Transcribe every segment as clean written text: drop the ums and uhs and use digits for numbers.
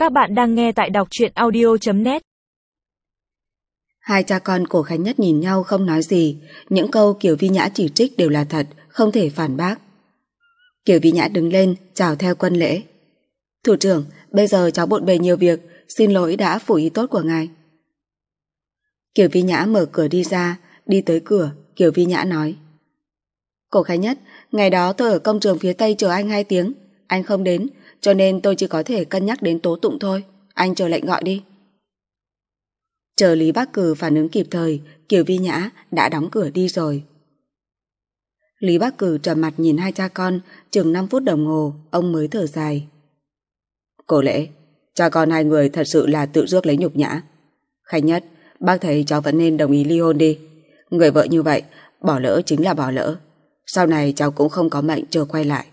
Các bạn đang nghe tại đọc truyện audio.net. Hai cha con Cổ Khánh Nhất nhìn nhau không nói gì. Những câu Kiều Vi Nhã chỉ trích đều là thật, không thể phản bác. Kiều Vi Nhã đứng lên, chào theo quân lễ. Thủ trưởng, bây giờ cháu bộn bề nhiều việc, xin lỗi đã phủ ý tốt của ngài. Kiều Vi Nhã mở cửa đi ra, đi tới cửa, Kiều Vi Nhã nói. Cổ Khánh Nhất, ngày đó tôi ở công trường phía Tây chờ anh 2 tiếng, anh không đến, cho nên tôi chỉ có thể cân nhắc đến tố tụng thôi, anh chờ lệnh gọi đi. Chờ Lý Bắc Cử phản ứng kịp thời, Kiều Vi Nhã đã đóng cửa đi rồi. Lý Bắc Cử trầm mặt nhìn hai cha con, chừng 5 phút đồng hồ, ông mới thở dài. Cổ Lễ, cha con hai người thật sự là tự rước lấy nhục nhã. Khánh Nhất, bác thấy cháu vẫn nên đồng ý ly hôn đi. Người vợ như vậy, bỏ lỡ chính là bỏ lỡ. Sau này cháu cũng không có mệnh chờ quay lại.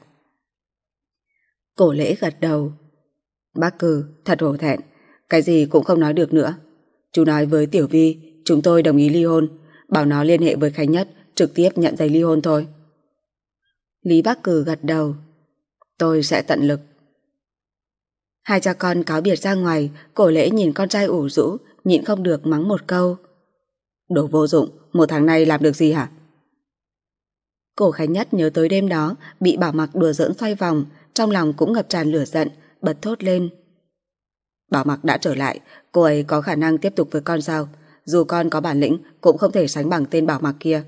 Cổ Lễ gật đầu. Bác Cử, thật hổ thẹn, cái gì cũng không nói được nữa. Chú nói với Tiểu Vi, chúng tôi đồng ý ly hôn, bảo nó liên hệ với Khánh Nhất, trực tiếp nhận giấy ly hôn thôi. Lý Bắc Cử gật đầu. Tôi sẽ tận lực. Hai cha con cáo biệt ra ngoài, Cổ Lễ nhìn con trai ủ rũ, nhịn không được mắng một câu. Đồ vô dụng, 1 tháng nay làm được gì hả? Cổ Khánh Nhất nhớ tới đêm đó bị Bảo Mặc đùa giỡn xoay vòng, trong lòng cũng ngập tràn lửa giận, bật thốt lên. Bảo Mặc đã trở lại, cô ấy có khả năng tiếp tục với con sao? Dù con có bản lĩnh cũng không thể sánh bằng tên Bảo Mặc kia.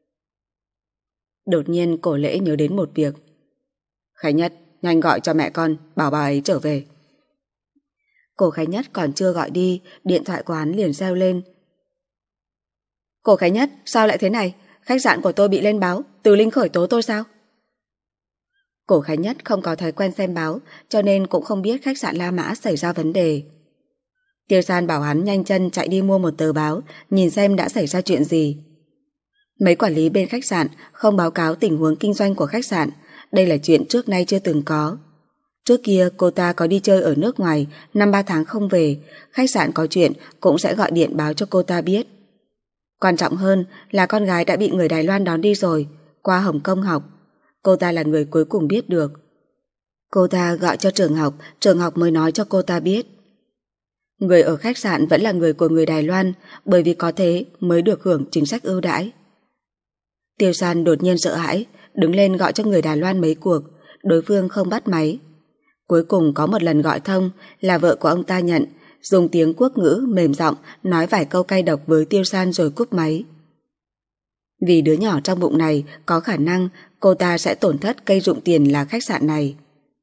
Đột nhiên Cổ Lễ nhớ đến một việc. Khánh Nhất, nhanh gọi cho mẹ con, bảo bà ấy trở về. Cổ Khánh Nhất còn chưa gọi đi, điện thoại của hắn liền reo lên. Cổ Khánh Nhất, sao lại thế này? Khách sạn của tôi bị lên báo, Từ Linh khởi tố tôi sao? Cổ Khánh Nhất không có thói quen xem báo, cho nên cũng không biết khách sạn La Mã xảy ra vấn đề. Tiêu San bảo hắn nhanh chân chạy đi mua một tờ báo, nhìn xem đã xảy ra chuyện gì. Mấy quản lý bên khách sạn không báo cáo tình huống kinh doanh của khách sạn, đây là chuyện trước nay chưa từng có. Trước kia cô ta có đi chơi ở nước ngoài, 5-3 tháng không về, khách sạn có chuyện cũng sẽ gọi điện báo cho cô ta biết. Quan trọng hơn là con gái đã bị người Đài Loan đón đi rồi, qua Hồng Kông học. Cô ta là người cuối cùng biết được. Cô ta gọi cho trường học mới nói cho cô ta biết. Người ở khách sạn vẫn là người của người Đài Loan, bởi vì có thế mới được hưởng chính sách ưu đãi. Tiêu San đột nhiên sợ hãi, đứng lên gọi cho người Đài Loan mấy cuộc, đối phương không bắt máy. Cuối cùng có một lần gọi thông là vợ của ông ta nhận, dùng tiếng quốc ngữ mềm giọng nói vài câu cay độc với Tiêu San rồi cúp máy. Vì đứa nhỏ trong bụng này có khả năng cô ta sẽ tổn thất cây rụng tiền là khách sạn này.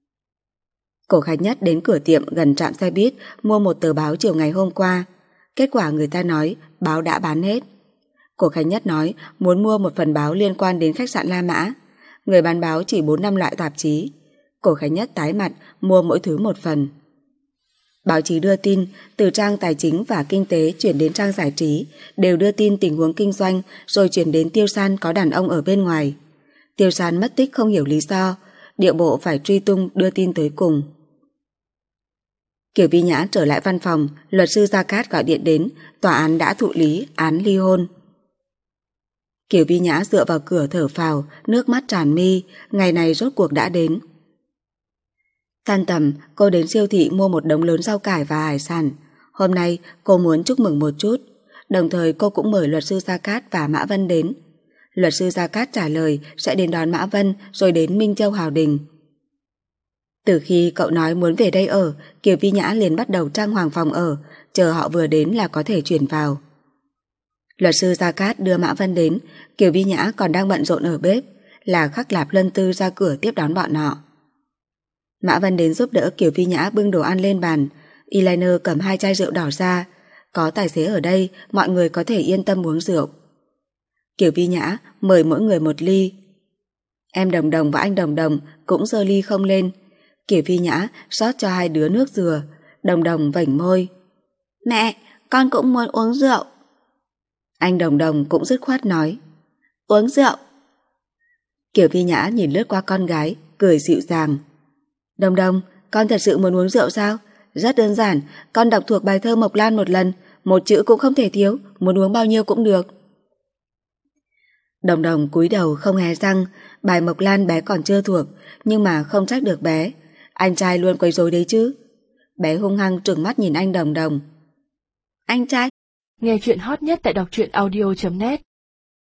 Cổ Khánh Nhất đến cửa tiệm gần trạm xe buýt mua một tờ báo chiều ngày hôm qua. Kết quả người ta nói báo đã bán hết. Cổ Khánh Nhất nói muốn mua một phần báo liên quan đến khách sạn La Mã. Người bán báo chỉ 4-5 loại tạp chí. Cổ Khánh Nhất tái mặt mua mỗi thứ một phần. Báo chí đưa tin từ trang tài chính và kinh tế chuyển đến trang giải trí, đều đưa tin tình huống kinh doanh rồi chuyển đến Tiêu San có đàn ông ở bên ngoài. Tiêu San mất tích không hiểu lý do, điệu bộ phải truy tung đưa tin tới cùng. Kiều Vi Nhã trở lại văn phòng, luật sư Gia Cát gọi điện đến, tòa án đã thụ lý án ly hôn. Kiều Vi Nhã dựa vào cửa thở phào, nước mắt tràn mi, ngày này rốt cuộc đã đến. Tan tầm, cô đến siêu thị mua một đống lớn rau cải và hải sản. Hôm nay cô muốn chúc mừng một chút, đồng thời cô cũng mời luật sư Gia Cát và Mã Vân đến. Luật sư Gia Cát trả lời sẽ đến đón Mã Vân rồi đến Minh Châu Hào Đình. Từ khi cậu nói muốn về đây ở, Kiều Vi Nhã liền bắt đầu trang hoàng phòng ở, chờ họ vừa đến là có thể chuyển vào. Luật sư Gia Cát đưa Mã Vân đến, Kiều Vi Nhã còn đang bận rộn ở bếp, là Khắc Lạp Lân Tư ra cửa tiếp đón bọn họ. Mã Vân đến giúp đỡ Kiều Vi Nhã bưng đồ ăn lên bàn, eyeliner cầm 2 chai rượu đỏ ra, có tài xế ở đây, mọi người có thể yên tâm uống rượu. Kiều Vi Nhã mời mỗi người một ly. Em Đồng Đồng và anh Đồng Đồng cũng giơ ly không lên. Kiều Vi Nhã rót cho 2 đứa nước dừa, Đồng Đồng vểnh môi. Mẹ, con cũng muốn uống rượu. Anh Đồng Đồng cũng dứt khoát nói. Uống rượu. Kiều Vi Nhã nhìn lướt qua con gái, cười dịu dàng. Đồng Đồng, con thật sự muốn uống rượu sao? Rất đơn giản, con đọc thuộc bài thơ Mộc Lan một lần, một chữ cũng không thể thiếu, muốn uống bao nhiêu cũng được. Đồng Đồng cúi đầu không hé răng, bài Mộc Lan bé còn chưa thuộc, nhưng mà không trách được bé. Anh trai luôn quấy rối đấy chứ. Bé hung hăng trừng mắt nhìn anh Đồng Đồng. Anh trai. Nghe chuyện hot nhất tại đọc truyện audio.net